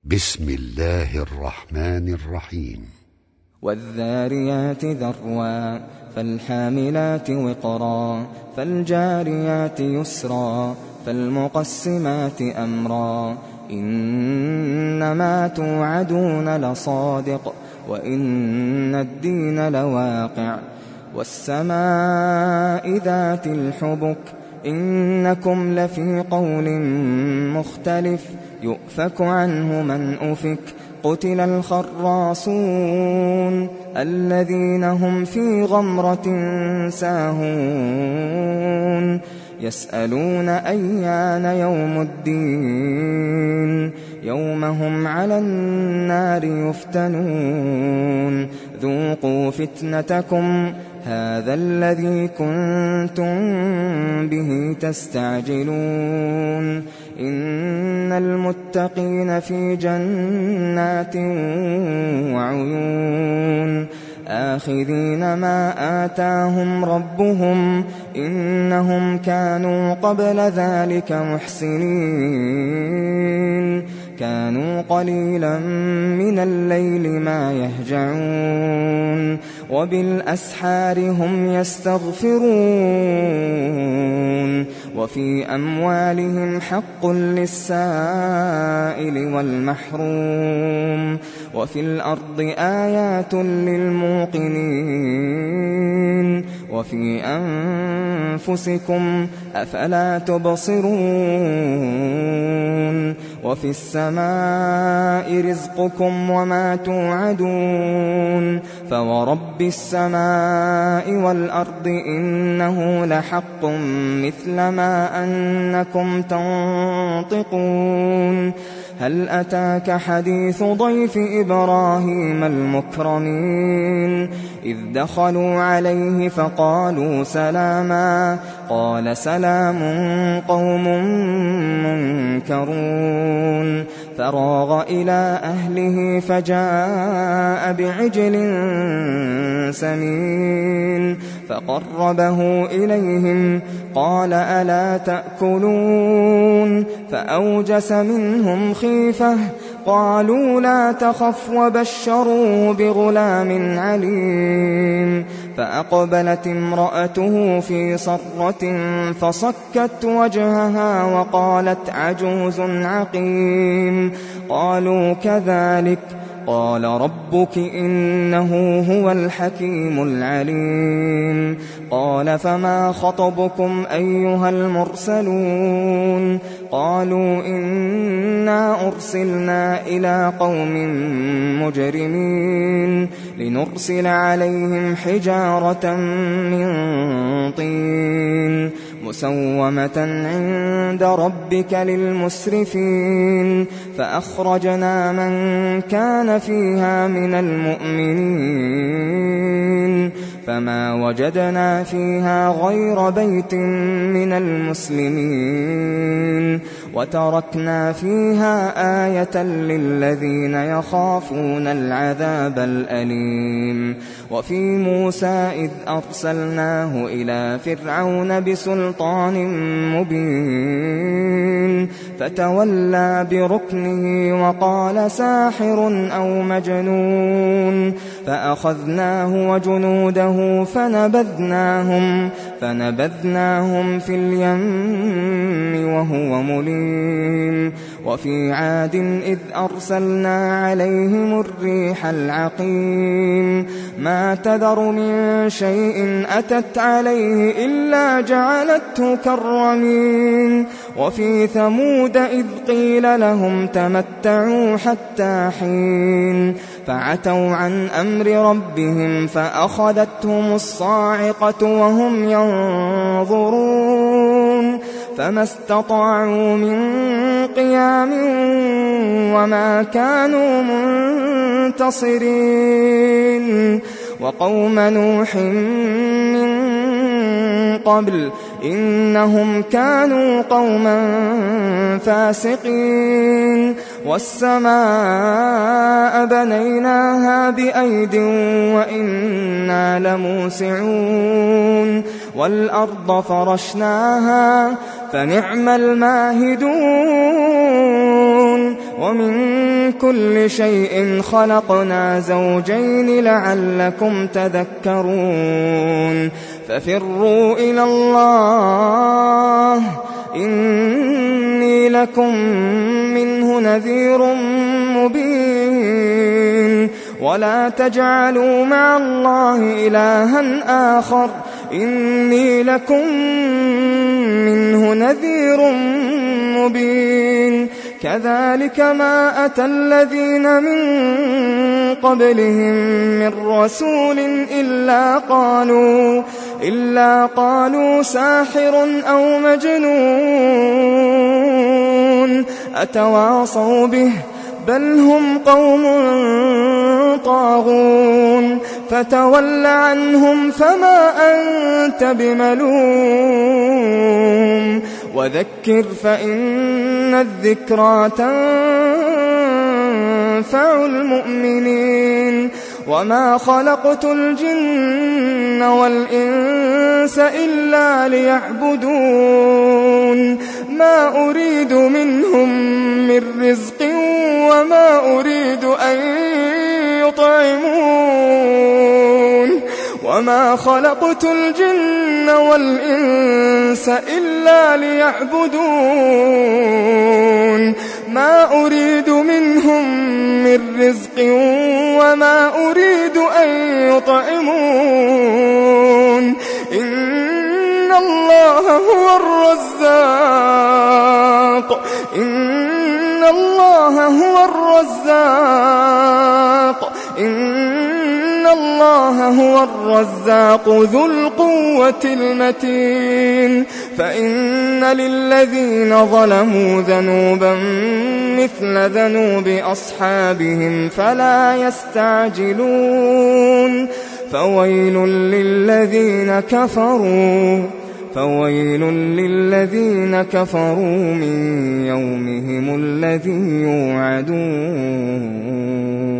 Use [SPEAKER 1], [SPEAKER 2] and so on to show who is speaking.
[SPEAKER 1] بسم الله الرحمن الرحيم
[SPEAKER 2] والذاريات ذروا فالحاملات وقرا فالجاريات يسرا فالمقسمات أمرا إنما توعدون لصادق وإن الدين لواقع والسماء ذات الحبك إنكم لفي قول مختلف يؤفك عنه من أفك قتل الخراصون الذين هم في غمرة ساهون يسألون أيان يوم الدين يوم هم على النار يفتنون ذوقوا فتنتكم هذا الذي كنتم به تستعجلون إن المتقين في جنات وعيون آخذين ما آتاهم ربهم إنهم كانوا قبل ذلك محسنين كانوا قليلا من الليل ما يهجعون وبالأسحار هم يستغفرون وفي أموالهم حق للسائل والمحروم وفي الأرض آيات للموقنين وفي أنفسكم أفلا تبصرون وفي السماء رزقكم وما توعدون فورب السماء والأرض إنه لحق مثل ما أنكم تنطقون هل أتاك حديث ضيف إبراهيم المكرمين إذ دخلوا عليه فقالوا سلاما قال سلام قوم منكرون فراغ إلى أهله فجاء بعجل سمين فقربه إليهم قال ألا تأكلون فأوجس منهم خيفة قالوا لا تخف وبشروه بغلام عليم فأقبلت امرأته في صرة فصكت وجهها وقالت عجوز عقيم قالوا كذلك قال ربك إنه هو الحكيم العليم قال فما خطبكم أيها المرسلون قالوا إنا أرسلنا إلى قوم مجرمين لنرسل عليهم حجارة من طين مسومة عند ربك للمسرفين فأخرجنا من كان فيها من المؤمنين فما وجدنا فيها غير بيت من المسلمين وتركنا فيها آية للذين يخافون العذاب الأليم وفي موسى إذ أرسلناه إلى فرعون بسلطان مبين فتولى بركنه وقال ساحر أو مجنون فأخذناه وجنوده فنبذناهم في اليم وهو مليم وفي عاد إذ أرسلنا عليهم الريح العقيم ما تذر من شيء أتت عليه إلا جعلته كالرميم وفي ثمود إذ قيل لهم تمتعوا حتى حين فعتوا عن أمر ربهم فأخذتهم الصاعقة وهم ينظرون فما استطاعوا من قيام وما كانوا منتصرين وقوم نوح من قبل إنهم كانوا قوما فاسقين والسماء بنيناها بأيد وإنا لموسعون والأرض فرشناها فنعم الماهدون ومن كل شيء خلقنا زوجين لعلكم تذكرون ففروا إلى الله إني لكم منه نذير مبين ولا تجعلوا مع الله إلها آخر إني لكم منه نذير مبين كذلك ما أتى الذين من قبلهم من رسول إلا قالوا ساحر أو مجنون أتواصوا به بل هم قوم طاغون فتول عنهم فما أنت بملوم وذكر فإن الذكرى تنفع المؤمنين وما خلقت الجن والإنس إلا ليعبدون ما أريد منهم من رزق وما أريد أن يطعمون وما خلقت الجن والإنس إلا ليعبدون ما أريد منهم من رزق وما أريد أن يطعمون إن الله هو الرزاق إن الله هو الرزاق ذو القوة المتين فإن للذين ظلموا ذنوبا مثل ذنوب أصحابهم فلا يستعجلون فويل للذين كفروا من يومهم الذي يوعدون